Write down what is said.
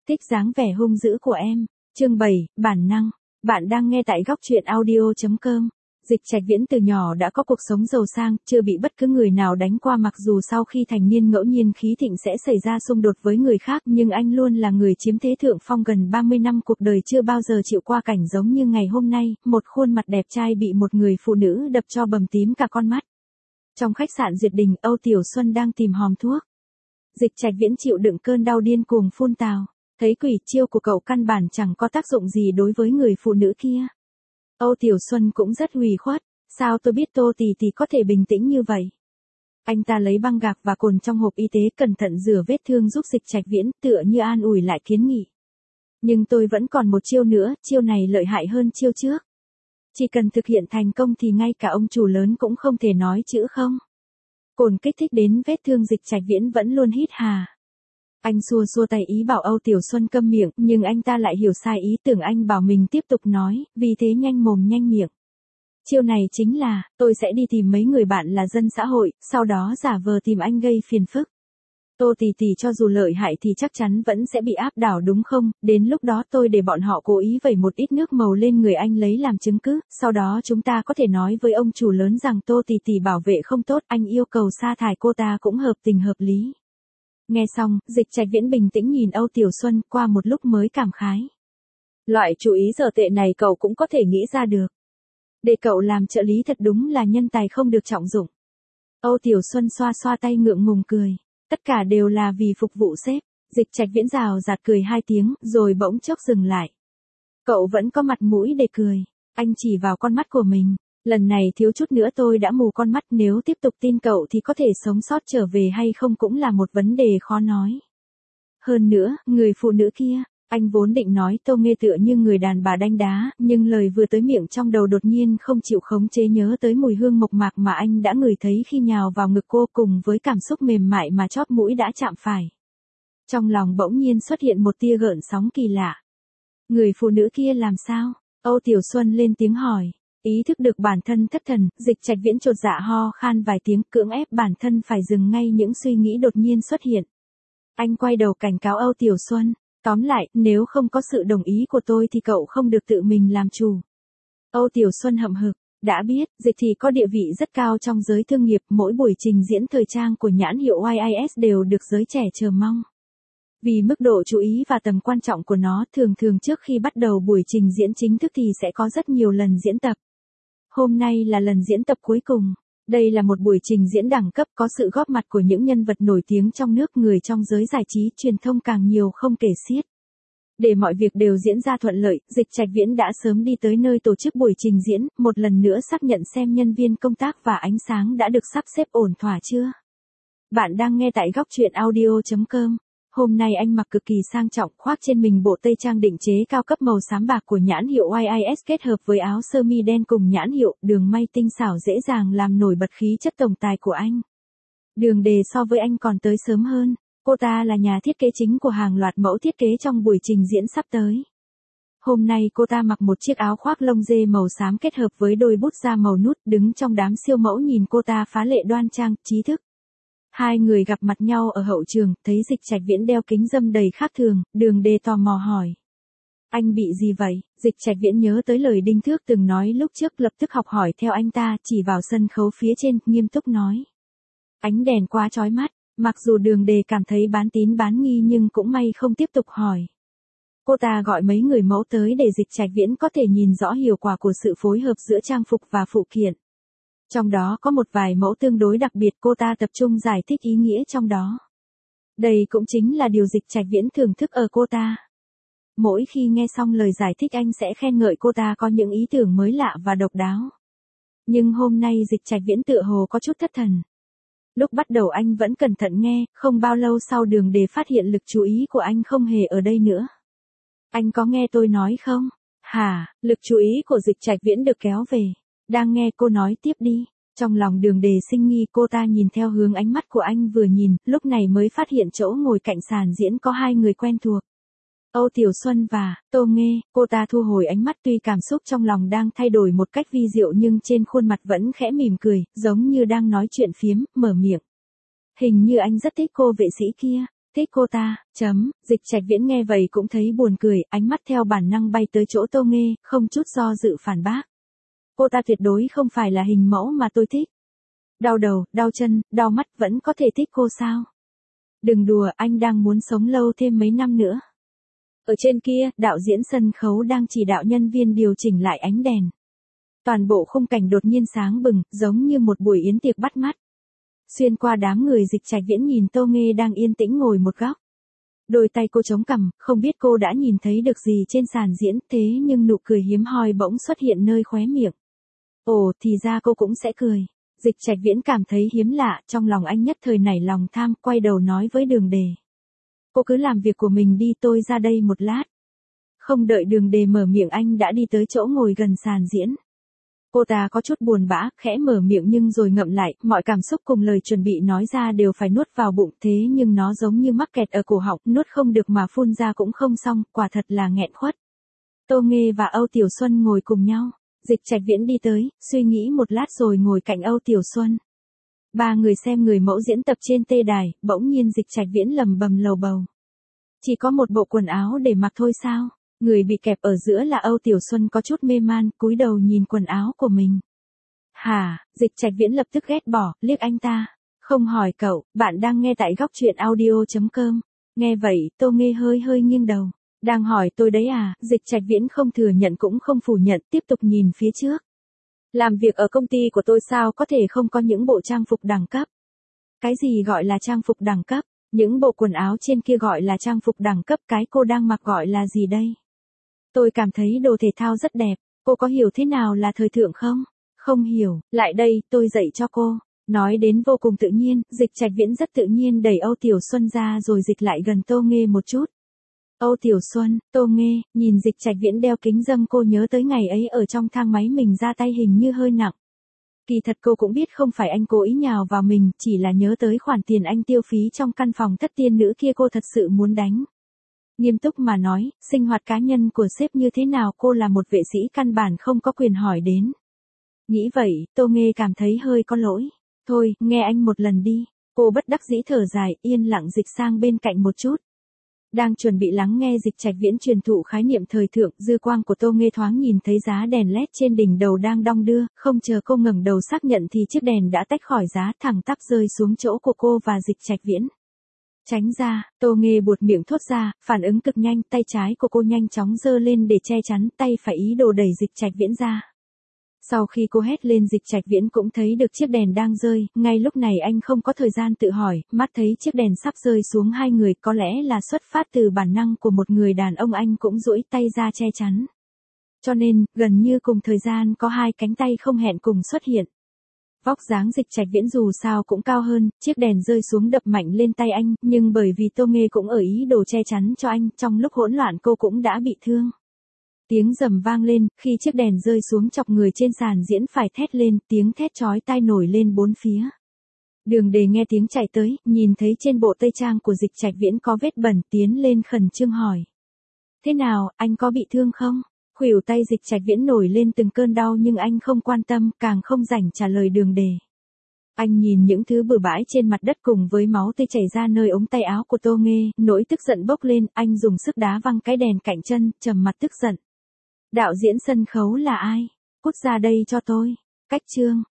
Thích dáng vẻ hung dữ của em. Chương 7, bản năng. Bạn đang nghe tại góc truyện audio.com. Dịch Trạch Viễn từ nhỏ đã có cuộc sống giàu sang, chưa bị bất cứ người nào đánh qua, mặc dù sau khi thành niên ngẫu nhiên khí thịnh sẽ xảy ra xung đột với người khác, nhưng anh luôn là người chiếm thế thượng phong. Gần 30 năm cuộc đời chưa bao giờ chịu qua cảnh giống như ngày hôm nay, một khuôn mặt đẹp trai bị một người phụ nữ đập cho bầm tím cả con mắt. Trong khách sạn Duyệt Đình, Âu Tiểu Xuân đang tìm hòm thuốc. Dịch Trạch Viễn chịu đựng cơn đau điên cuồng phun tào. Thấy quỷ chiêu của cậu căn bản chẳng có tác dụng gì đối với người phụ nữ kia. Âu Tiểu Xuân cũng rất ủy khuất. Sao tôi biết Tô tỷ tỷ có thể bình tĩnh như vậy? Anh ta lấy băng gạc và cồn trong hộp y tế cẩn thận rửa vết thương giúp Dịch Trạch Viễn, tựa như an ủi lại kiến nghị. Nhưng tôi vẫn còn một chiêu nữa, chiêu này lợi hại hơn chiêu trước. Chỉ cần thực hiện thành công thì ngay cả ông chủ lớn cũng không thể nói chữ không. Cồn kích thích đến vết thương, Dịch Trạch Viễn vẫn luôn hít hà. Anh xua xua tay ý bảo Âu Tiểu Xuân câm miệng, nhưng anh ta lại hiểu sai ý tưởng anh bảo mình tiếp tục nói, vì thế nhanh mồm nhanh miệng. Chiêu này chính là, tôi sẽ đi tìm mấy người bạn là dân xã hội, sau đó giả vờ tìm anh gây phiền phức. Tô tỷ tỷ cho dù lợi hại thì chắc chắn vẫn sẽ bị áp đảo đúng không? Đến lúc đó tôi để bọn họ cố ý vẩy một ít nước màu lên người anh lấy làm chứng cứ, sau đó chúng ta có thể nói với ông chủ lớn rằng Tô tỷ tỷ bảo vệ không tốt, anh yêu cầu sa thải cô ta cũng hợp tình hợp lý. Nghe xong, Dịch Trạch Viễn bình tĩnh nhìn Âu Tiểu Xuân, qua một lúc mới cảm khái. Loại chú ý dở tệ này cậu cũng có thể nghĩ ra được. Để cậu làm trợ lý thật đúng là nhân tài không được trọng dụng. Âu Tiểu Xuân xoa xoa tay ngượng ngùng cười. Tất cả đều là vì phục vụ sếp. Dịch Trạch Viễn rào rạt cười 2 tiếng, rồi bỗng chốc dừng lại. Cậu vẫn có mặt mũi để cười. Anh chỉ vào con mắt của mình. Lần này thiếu chút nữa tôi đã mù con mắt, nếu tiếp tục tin cậu thì có thể sống sót trở về hay không cũng là một vấn đề khó nói. Hơn nữa, người phụ nữ kia, anh vốn định nói Tô nghe tựa như người đàn bà đanh đá, nhưng lời vừa tới miệng trong đầu đột nhiên không chịu khống chế nhớ tới mùi hương mộc mạc mà anh đã ngửi thấy khi nhào vào ngực cô, cùng với cảm xúc mềm mại mà chóp mũi đã chạm phải. Trong lòng bỗng nhiên xuất hiện một tia gợn sóng kỳ lạ. Người phụ nữ kia làm sao? Âu Tiểu Xuân lên tiếng hỏi. Ý thức được bản thân thất thần, Dịch Trạch Viễn chột dạ ho khan vài tiếng, cưỡng ép bản thân phải dừng ngay những suy nghĩ đột nhiên xuất hiện. Anh quay đầu cảnh cáo Âu Tiểu Xuân. Tóm lại, nếu không có sự đồng ý của tôi thì cậu không được tự mình làm chủ. Âu Tiểu Xuân hậm hực. Đã biết, Dịch thì có địa vị rất cao trong giới thương nghiệp, mỗi buổi trình diễn thời trang của nhãn hiệu YIS đều được giới trẻ chờ mong. Vì mức độ chú ý và tầm quan trọng của nó, thường trước khi bắt đầu buổi trình diễn chính thức thì sẽ có rất nhiều lần diễn tập. Hôm nay là lần diễn tập cuối cùng. Đây là một buổi trình diễn đẳng cấp có sự góp mặt của những nhân vật nổi tiếng trong nước, người trong giới giải trí, truyền thông càng nhiều không kể xiết. Để mọi việc đều diễn ra thuận lợi, Dịch Trạch Viễn đã sớm đi tới nơi tổ chức buổi trình diễn, một lần nữa xác nhận xem nhân viên công tác và ánh sáng đã được sắp xếp ổn thỏa chưa. Bạn đang nghe tại góc truyện audio.com. Hôm nay anh mặc cực kỳ sang trọng, khoác trên mình bộ tây trang định chế cao cấp màu xám bạc của nhãn hiệu YIS kết hợp với áo sơ mi đen cùng nhãn hiệu, đường may tinh xảo dễ dàng làm nổi bật khí chất tổng tài của anh. Đường Đề so với anh còn tới sớm hơn, cô ta là nhà thiết kế chính của hàng loạt mẫu thiết kế trong buổi trình diễn sắp tới. Hôm nay cô ta mặc một chiếc áo khoác lông dê màu xám kết hợp với đôi bút da màu nút, đứng trong đám siêu mẫu nhìn cô ta phá lệ đoan trang, trí thức. Hai người gặp mặt nhau ở hậu trường, thấy Dịch Trạch Viễn đeo kính râm đầy khác thường, Đường Đề tò mò hỏi. Anh bị gì vậy? Dịch Trạch Viễn nhớ tới lời Đinh Thước từng nói lúc trước, lập tức học hỏi theo anh ta, chỉ vào sân khấu phía trên, nghiêm túc nói. Ánh đèn quá chói mắt, mặc dù Đường Đề cảm thấy bán tín bán nghi nhưng cũng may không tiếp tục hỏi. Cô ta gọi mấy người mẫu tới để Dịch Trạch Viễn có thể nhìn rõ hiệu quả của sự phối hợp giữa trang phục và phụ kiện. Trong đó có một vài mẫu tương đối đặc biệt, cô ta tập trung giải thích ý nghĩa trong đó. Đây cũng chính là điều Dịch Trạch Viễn thưởng thức ở cô ta. Mỗi khi nghe xong lời giải thích anh sẽ khen ngợi cô ta có những ý tưởng mới lạ và độc đáo. Nhưng hôm nay Dịch Trạch Viễn tựa hồ có chút thất thần. Lúc bắt đầu anh vẫn cẩn thận nghe, không bao lâu sau Đường Đề phát hiện lực chú ý của anh không hề ở đây nữa. Anh có nghe tôi nói không? Hả? Lực chú ý của Dịch Trạch Viễn được kéo về. Đang nghe, cô nói tiếp đi. Trong lòng Đường Đề sinh nghi, cô ta nhìn theo hướng ánh mắt của anh vừa nhìn, lúc này mới phát hiện chỗ ngồi cạnh sàn diễn có hai người quen thuộc. Âu Tiểu Xuân và Tô Nghê. Cô ta thu hồi ánh mắt, tuy cảm xúc trong lòng đang thay đổi một cách vi diệu nhưng trên khuôn mặt vẫn khẽ mỉm cười, giống như đang nói chuyện phiếm, mở miệng. Hình như anh rất thích cô vệ sĩ kia. Thích cô ta, Dịch Trạch Viễn nghe vậy cũng thấy buồn cười, ánh mắt theo bản năng bay tới chỗ Tô Nghê, không chút do dự phản bác. Cô ta tuyệt đối không phải là hình mẫu mà tôi thích. Đau đầu, đau chân, đau mắt vẫn có thể thích cô sao? Đừng đùa, anh đang muốn sống lâu thêm mấy năm nữa. Ở trên kia, đạo diễn sân khấu đang chỉ đạo nhân viên điều chỉnh lại ánh đèn. Toàn bộ khung cảnh đột nhiên sáng bừng, giống như một buổi yến tiệc bắt mắt. Xuyên qua đám người, Dịch Trạch Viễn nhìn Tô Nghê đang yên tĩnh ngồi một góc. Đôi tay cô chống cằm, không biết cô đã nhìn thấy được gì trên sàn diễn, thế nhưng nụ cười hiếm hoi bỗng xuất hiện nơi khóe miệng. Ồ, thì ra cô cũng sẽ cười. Dịch Trạch Viễn cảm thấy hiếm lạ, trong lòng anh nhất thời nảy lòng tham, quay đầu nói với Đường Đề. Cô cứ làm việc của mình đi, tôi ra đây một lát. Không đợi Đường Đề mở miệng anh đã đi tới chỗ ngồi gần sàn diễn. Cô ta có chút buồn bã, khẽ mở miệng nhưng rồi ngậm lại, mọi cảm xúc cùng lời chuẩn bị nói ra đều phải nuốt vào bụng, thế nhưng nó giống như mắc kẹt ở cổ họng, nuốt không được mà phun ra cũng không xong, quả thật là nghẹn khuất. Tô Nghê và Âu Tiểu Xuân ngồi cùng nhau. Dịch Trạch Viễn đi tới, suy nghĩ một lát rồi ngồi cạnh Âu Tiểu Xuân. Ba người xem người mẫu diễn tập trên tê đài, bỗng nhiên Dịch Trạch Viễn lầm bầm lầu bầu. Chỉ có một bộ quần áo để mặc thôi sao? Người bị kẹp ở giữa là Âu Tiểu Xuân có chút mê man, cúi đầu nhìn quần áo của mình. Hả? Dịch Trạch Viễn lập tức ghét bỏ, liếc anh ta. Không hỏi cậu, bạn đang nghe tại góc truyện audio.com. Nghe vậy, Tô Nghê hơi nghiêng đầu. Đang hỏi tôi đấy à? Dịch Trạch Viễn không thừa nhận cũng không phủ nhận, tiếp tục nhìn phía trước. Làm việc ở công ty của tôi sao có thể không có những bộ trang phục đẳng cấp? Cái gì gọi là trang phục đẳng cấp? Những bộ quần áo trên kia gọi là trang phục đẳng cấp, cái cô đang mặc gọi là gì đây? Tôi cảm thấy đồ thể thao rất đẹp, cô có hiểu thế nào là thời thượng không? Không hiểu, lại đây, tôi dạy cho cô. Nói đến vô cùng tự nhiên, Dịch Trạch Viễn rất tự nhiên đẩy Âu Tiểu Xuân ra rồi dịch lại gần Tô Nghê một chút. Âu Tiểu Xuân, Tô Nghê, nhìn Dịch Trạch Viễn đeo kính râm cô nhớ tới ngày ấy ở trong thang máy mình ra tay hình như hơi nặng. Kỳ thật cô cũng biết không phải anh cố ý nhào vào mình, chỉ là nhớ tới khoản tiền anh tiêu phí trong căn phòng thất tiên nữ kia cô thật sự muốn đánh. Nghiêm túc mà nói, sinh hoạt cá nhân của sếp như thế nào cô là một vệ sĩ căn bản không có quyền hỏi đến. Nghĩ vậy, Tô Nghê cảm thấy hơi có lỗi. Thôi, nghe anh một lần đi. Cô bất đắc dĩ thở dài, yên lặng dịch sang bên cạnh một chút. Đang chuẩn bị lắng nghe Dịch Trạch Viễn truyền thụ khái niệm thời thượng, dư quang của Tô Nghê thoáng nhìn thấy giá đèn led trên đỉnh đầu đang đong đưa, không chờ cô ngẩng đầu xác nhận thì chiếc đèn đã tách khỏi giá, thẳng tắp rơi xuống chỗ của cô và Dịch Trạch Viễn. Tránh ra, Tô Nghê buột miệng thốt ra, phản ứng cực nhanh, tay trái của cô nhanh chóng giơ lên để che chắn, tay phải ý đồ đẩy Dịch Trạch Viễn ra. Sau khi cô hét lên, Dịch Trạch Viễn cũng thấy được chiếc đèn đang rơi, ngay lúc này anh không có thời gian tự hỏi, mắt thấy chiếc đèn sắp rơi xuống hai người, có lẽ là xuất phát từ bản năng của một người đàn ông, anh cũng duỗi tay ra che chắn. Cho nên, gần như cùng thời gian có hai cánh tay không hẹn cùng xuất hiện. Vóc dáng Dịch Trạch Viễn dù sao cũng cao hơn, chiếc đèn rơi xuống đập mạnh lên tay anh, nhưng bởi vì Tô Nghê cũng ở ý đồ che chắn cho anh, trong lúc hỗn loạn cô cũng đã bị thương. Tiếng rầm vang lên, khi chiếc đèn rơi xuống chọc người trên sàn diễn phải thét lên, tiếng thét chói tai nổi lên bốn phía. Đường Đề nghe tiếng chạy tới, nhìn thấy trên bộ tây trang của Dịch Trạch Viễn có vết bẩn, tiến lên khẩn trương hỏi. Thế nào, anh có bị thương không? Khuỷu tay Dịch Trạch Viễn nổi lên từng cơn đau nhưng anh không quan tâm, càng không rảnh trả lời Đường Đề. Anh nhìn những thứ bừa bãi trên mặt đất cùng với máu tươi chảy ra nơi ống tay áo của Tô Nghê, nỗi tức giận bốc lên, anh dùng sức đá văng cái đèn cạnh chân, trầm mặt tức giận. Đạo diễn sân khấu là ai? Cút ra đây cho tôi. Cách chương.